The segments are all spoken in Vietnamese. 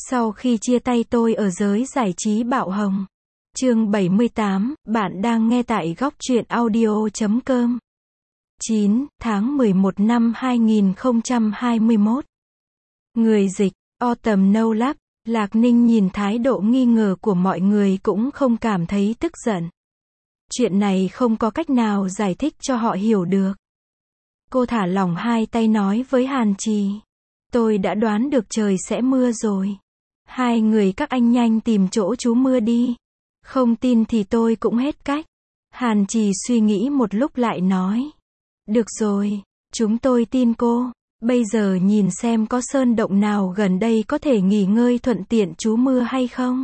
Sau khi chia tay tôi ở giới giải trí bạo hồng. Chương 78, bạn đang nghe tại góc truyện audio.com. 9 tháng 11 năm 2021. Người dịch, Autumn No Love. Lạc Ninh nhìn thái độ nghi ngờ của mọi người cũng không cảm thấy tức giận. Chuyện này không có cách nào giải thích cho họ hiểu được. Cô thả lỏng hai tay nói với Hàn Trì. Tôi đã đoán được trời sẽ mưa rồi. Hai người các anh nhanh tìm chỗ trú mưa đi. Không tin thì tôi cũng hết cách. Hàn Trì suy nghĩ một lúc lại nói. Được rồi, chúng tôi tin cô. Bây giờ nhìn xem có sơn động nào gần đây có thể nghỉ ngơi thuận tiện trú mưa hay không.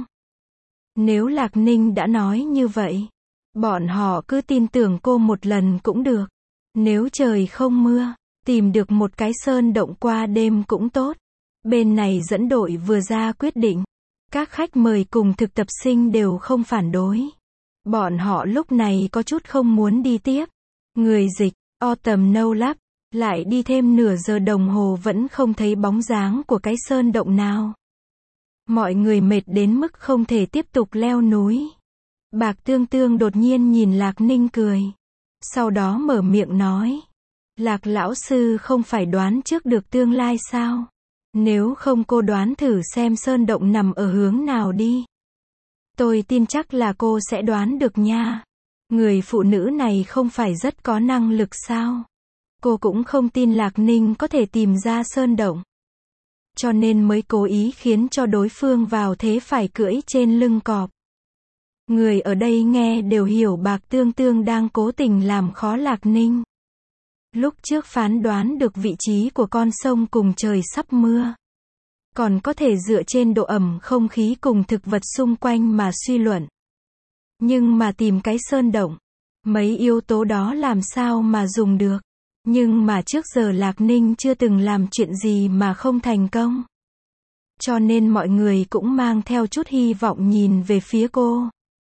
Nếu Lạc Ninh đã nói như vậy, bọn họ cứ tin tưởng cô một lần cũng được. Nếu trời không mưa, tìm được một cái sơn động qua đêm cũng tốt. Bên này dẫn đội vừa ra quyết định. Các khách mời cùng thực tập sinh đều không phản đối. Bọn họ lúc này có chút không muốn đi tiếp. Người dịch, Autumn No Love, lại đi thêm nửa giờ đồng hồ vẫn không thấy bóng dáng của cái sơn động nào. Mọi người mệt đến mức không thể tiếp tục leo núi. Bạc Tương Tương đột nhiên nhìn Lạc Ninh cười. Sau đó mở miệng nói. Lạc lão sư không phải đoán trước được tương lai sao? Nếu không cô đoán thử xem sơn động nằm ở hướng nào đi. Tôi tin chắc là cô sẽ đoán được nha. Người phụ nữ này không phải rất có năng lực sao? Cô cũng không tin Lạc Ninh có thể tìm ra sơn động. Cho nên mới cố ý khiến cho đối phương vào thế phải cưỡi trên lưng cọp. Người ở đây nghe đều hiểu Bạc Tương Tương đang cố tình làm khó Lạc Ninh. Lúc trước phán đoán được vị trí của con sông cùng trời sắp mưa. Còn có thể dựa trên độ ẩm không khí cùng thực vật xung quanh mà suy luận. Nhưng mà tìm cái sơn động, mấy yếu tố đó làm sao mà dùng được. Nhưng mà trước giờ Lạc Ninh chưa từng làm chuyện gì mà không thành công. Cho nên mọi người cũng mang theo chút hy vọng nhìn về phía cô.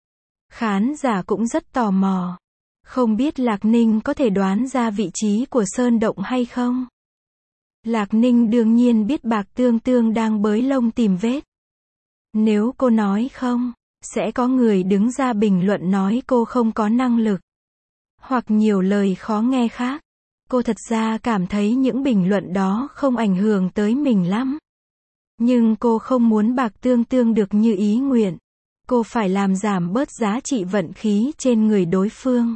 Khán giả cũng rất tò mò. Không biết Lạc Ninh có thể đoán ra vị trí của sơn động hay không? Lạc Ninh đương nhiên biết Bạc Tương Tương đang bới lông tìm vết. Nếu cô nói không, sẽ có người đứng ra bình luận nói cô không có năng lực. Hoặc nhiều lời khó nghe khác. Cô thật ra cảm thấy những bình luận đó không ảnh hưởng tới mình lắm. Nhưng cô không muốn Bạc Tương Tương được như ý nguyện. Cô phải làm giảm bớt giá trị vận khí trên người đối phương.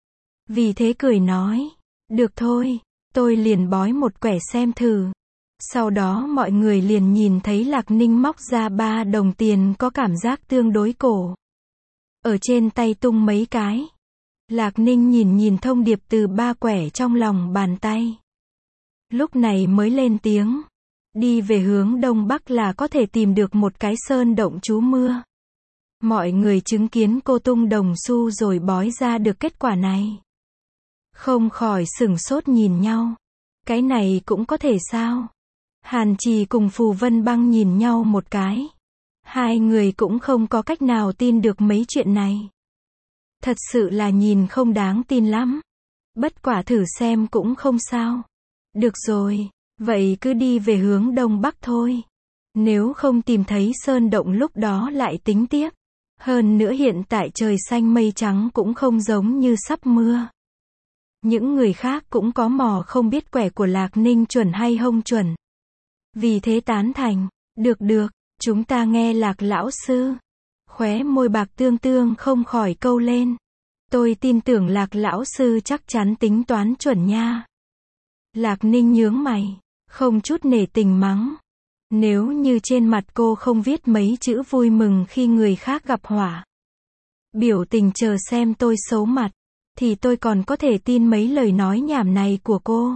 Vì thế cười nói, được thôi, tôi liền bói một quẻ xem thử. Sau đó mọi người liền nhìn thấy Lạc Ninh móc ra 3 đồng tiền có cảm giác tương đối cổ. Ở trên tay tung mấy cái. Lạc Ninh nhìn thông điệp từ 3 quẻ trong lòng bàn tay. Lúc này mới lên tiếng. Đi về hướng đông bắc là có thể tìm được một cái sơn động trú mưa. Mọi người chứng kiến cô tung đồng xu rồi bói ra được kết quả này. Không khỏi sửng sốt nhìn nhau. Cái này cũng có thể sao? Hàn Trì cùng Phù Vân Băng nhìn nhau một cái. Hai người cũng không có cách nào tin được mấy chuyện này. Thật sự là nhìn không đáng tin lắm. Bất quả thử xem cũng không sao. Được rồi, vậy cứ đi về hướng đông bắc thôi. Nếu không tìm thấy sơn động lúc đó lại tính tiếp. Hơn nữa hiện tại trời xanh mây trắng cũng không giống như sắp mưa. Những người khác cũng có mò không biết quẻ của Lạc Ninh chuẩn hay không chuẩn. Vì thế tán thành, được, chúng ta nghe Lạc lão sư. Khóe môi Bạc Tương Tương không khỏi câu lên. Tôi tin tưởng Lạc lão sư chắc chắn tính toán chuẩn nha. Lạc Ninh nhướng mày, không chút nể tình mắng. Nếu như trên mặt cô không viết mấy chữ vui mừng khi người khác gặp họa. Biểu tình chờ xem tôi xấu mặt. Thì tôi còn có thể tin mấy lời nói nhảm này của cô.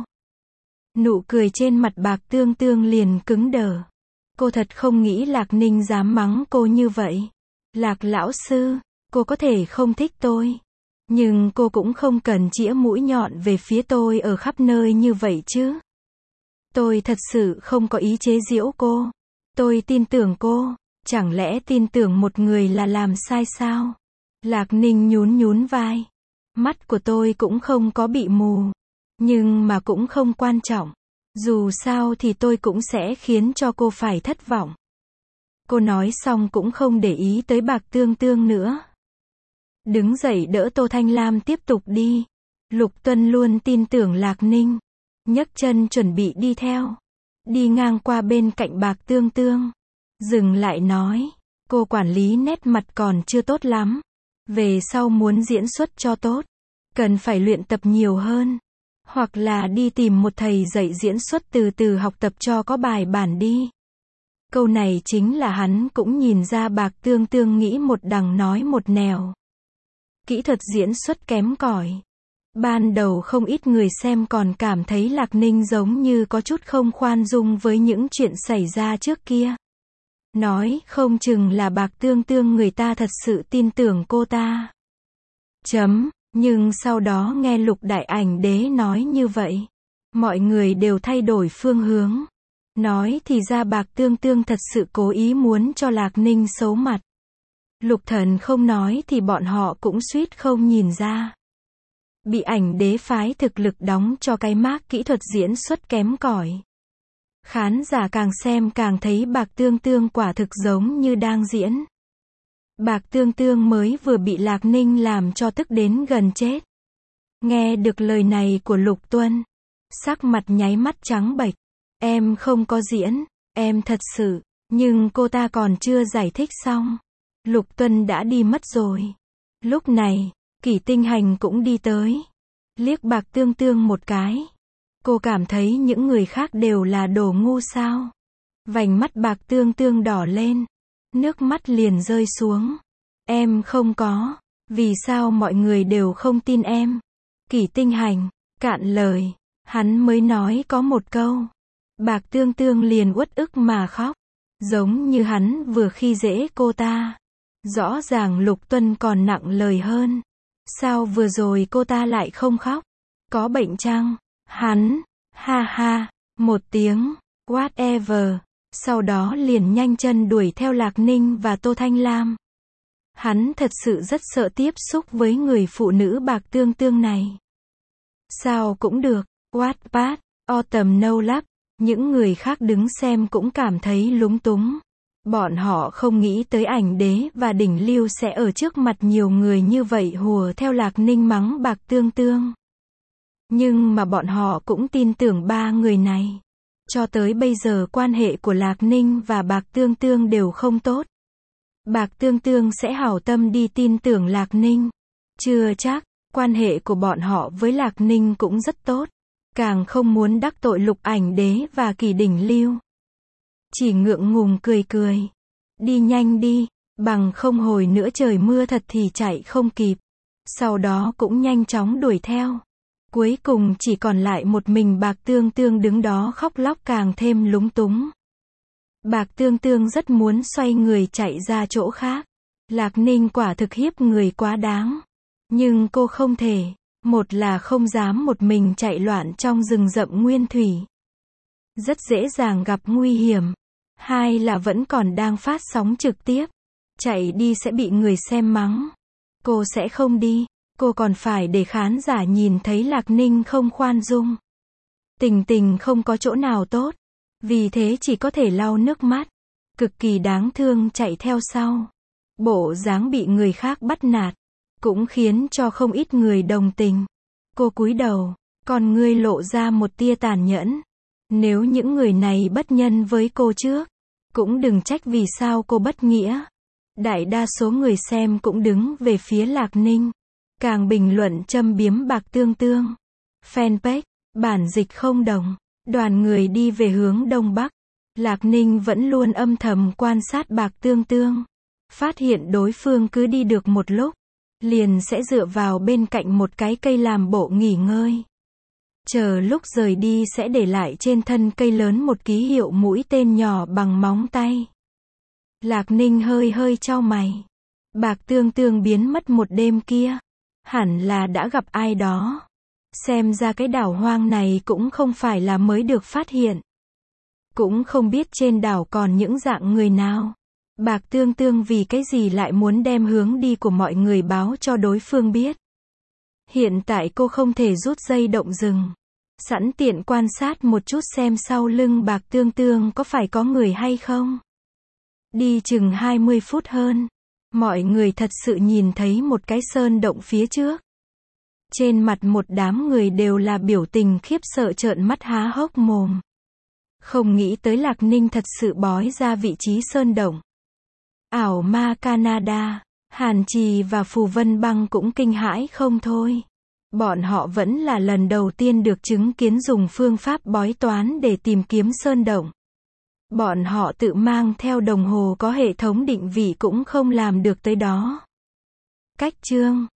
Nụ cười trên mặt Bạc Tương Tương liền cứng đờ. Cô thật không nghĩ Lạc Ninh dám mắng cô như vậy. Lạc lão sư, cô có thể không thích tôi. Nhưng cô cũng không cần chĩa mũi nhọn về phía tôi ở khắp nơi như vậy chứ. Tôi thật sự không có ý chế giễu cô. Tôi tin tưởng cô. Chẳng lẽ tin tưởng một người là làm sai sao? Lạc Ninh nhún vai. Mắt của tôi cũng không có bị mù. Nhưng mà cũng không quan trọng. Dù sao thì tôi cũng sẽ khiến cho cô phải thất vọng. Cô nói xong cũng không để ý tới Bạc Tương Tương nữa. Đứng dậy đỡ Tô Thanh Lam tiếp tục đi. Lục Tuân luôn tin tưởng Lạc Ninh. Nhấc chân chuẩn bị đi theo. Đi ngang qua bên cạnh Bạc Tương Tương. Dừng lại nói. Cô quản lý nét mặt còn chưa tốt lắm. Về sau muốn diễn xuất cho tốt. Cần phải luyện tập nhiều hơn. Hoặc là đi tìm một thầy dạy diễn xuất từ từ học tập cho có bài bản đi. Câu này chính là hắn cũng nhìn ra Bạc Tương Tương nghĩ một đằng nói một nẻo. Kỹ thuật diễn xuất kém cỏi. Ban đầu không ít người xem còn cảm thấy Lạc Ninh giống như có chút không khoan dung với những chuyện xảy ra trước kia. Nói không chừng là Bạc Tương Tương người ta thật sự tin tưởng cô ta. Nhưng sau đó nghe Lục Đại Ảnh Đế nói như vậy. Mọi người đều thay đổi phương hướng. Nói thì ra Bạc Tương Tương thật sự cố ý muốn cho Lạc Ninh xấu mặt. Lục Thần không nói thì bọn họ cũng suýt không nhìn ra. Bị Ảnh Đế phái thực lực đóng cho cái mác kỹ thuật diễn xuất kém cỏi. Khán giả càng xem càng thấy Bạc Tương Tương quả thực giống như đang diễn. Bạc Tương Tương mới vừa bị Lạc Ninh làm cho tức đến gần chết. Nghe được lời này của Lục Tuân, sắc mặt nháy mắt trắng bệch. Em không có diễn, em thật sự, nhưng cô ta còn chưa giải thích xong. Lục Tuân đã đi mất rồi. Lúc này, Kỷ Tinh Hành cũng đi tới. Liếc Bạc Tương Tương một cái. Cô cảm thấy những người khác đều là đồ ngu sao. Vành mắt Bạc Tương Tương đỏ lên. Nước mắt liền rơi xuống. Em không có. Vì sao mọi người đều không tin em? Kỷ Tinh Hành, cạn lời. Hắn mới nói có một câu. Bạc Tương Tương liền uất ức mà khóc. Giống như hắn vừa khi dễ cô ta. Rõ ràng Lục Tuân còn nặng lời hơn. Sao vừa rồi cô ta lại không khóc? Có bệnh chăng? Hắn, ha ha, một tiếng, whatever. Sau đó liền nhanh chân đuổi theo Lạc Ninh và Tô Thanh Lam. Hắn thật sự rất sợ tiếp xúc với người phụ nữ Bạc Tương Tương này. Sao cũng được, Wattpad, Autumn No Luck. Những người khác đứng xem cũng cảm thấy lúng túng. Bọn họ không nghĩ tới Ảnh Đế và Đỉnh Lưu sẽ ở trước mặt nhiều người như vậy hùa theo Lạc Ninh mắng Bạc Tương Tương. Nhưng mà bọn họ cũng tin tưởng ba người này. Cho tới bây giờ quan hệ của Lạc Ninh và Bạc Tương Tương đều không tốt. Bạc Tương Tương sẽ hảo tâm đi tin tưởng Lạc Ninh. Chưa chắc, quan hệ của bọn họ với Lạc Ninh cũng rất tốt. Càng không muốn đắc tội Lục Ảnh Đế và Kỳ Đỉnh Lưu. Chỉ ngượng ngùng cười cười. Đi nhanh đi, bằng không hồi nữa trời mưa thật thì chạy không kịp. Sau đó cũng nhanh chóng đuổi theo. Cuối cùng chỉ còn lại một mình Bạc Tương Tương đứng đó khóc lóc càng thêm lúng túng. Bạc Tương Tương rất muốn xoay người chạy ra chỗ khác. Lạc Ninh quả thực hiếp người quá đáng. Nhưng cô không thể. Một là không dám một mình chạy loạn trong rừng rậm nguyên thủy. Rất dễ dàng gặp nguy hiểm. Hai là vẫn còn đang phát sóng trực tiếp. Chạy đi sẽ bị người xem mắng. Cô sẽ không đi. Cô còn phải để khán giả nhìn thấy Lạc Ninh không khoan dung. Tình tình không có chỗ nào tốt. Vì thế chỉ có thể lau nước mắt. Cực kỳ đáng thương chạy theo sau. Bộ dáng bị người khác bắt nạt. Cũng khiến cho không ít người đồng tình. Cô cúi đầu. Còn ngươi lộ ra một tia tàn nhẫn. Nếu những người này bất nhân với cô trước. Cũng đừng trách vì sao cô bất nghĩa. Đại đa số người xem cũng đứng về phía Lạc Ninh. Càng bình luận châm biếm Bạc Tương Tương. Fanpage, bản dịch không đồng. Đoàn người đi về hướng Đông Bắc. Lạc Ninh vẫn luôn âm thầm quan sát Bạc Tương Tương. Phát hiện đối phương cứ đi được một lúc. Liền sẽ dựa vào bên cạnh một cái cây làm bộ nghỉ ngơi. Chờ lúc rời đi sẽ để lại trên thân cây lớn một ký hiệu mũi tên nhỏ bằng móng tay. Lạc Ninh hơi hơi chau mày. Bạc Tương Tương biến mất một đêm kia. Hẳn là đã gặp ai đó. Xem ra cái đảo hoang này cũng không phải là mới được phát hiện. Cũng không biết trên đảo còn những dạng người nào. Bạc Tương Tương vì cái gì lại muốn đem hướng đi của mọi người báo cho đối phương biết. Hiện tại cô không thể rút dây động rừng. Sẵn tiện quan sát một chút xem sau lưng Bạc Tương Tương có phải có người hay không. Đi chừng 20 phút hơn, mọi người thật sự nhìn thấy một cái sơn động phía trước. Trên mặt một đám người đều là biểu tình khiếp sợ trợn mắt há hốc mồm. Không nghĩ tới Lạc Ninh thật sự bói ra vị trí sơn động. Ảo ma Canada, Hàn Trì và Phù Vân Băng cũng kinh hãi không thôi. Bọn họ vẫn là lần đầu tiên được chứng kiến dùng phương pháp bói toán để tìm kiếm sơn động. Bọn họ tự mang theo đồng hồ có hệ thống định vị cũng không làm được tới đó. Cách chương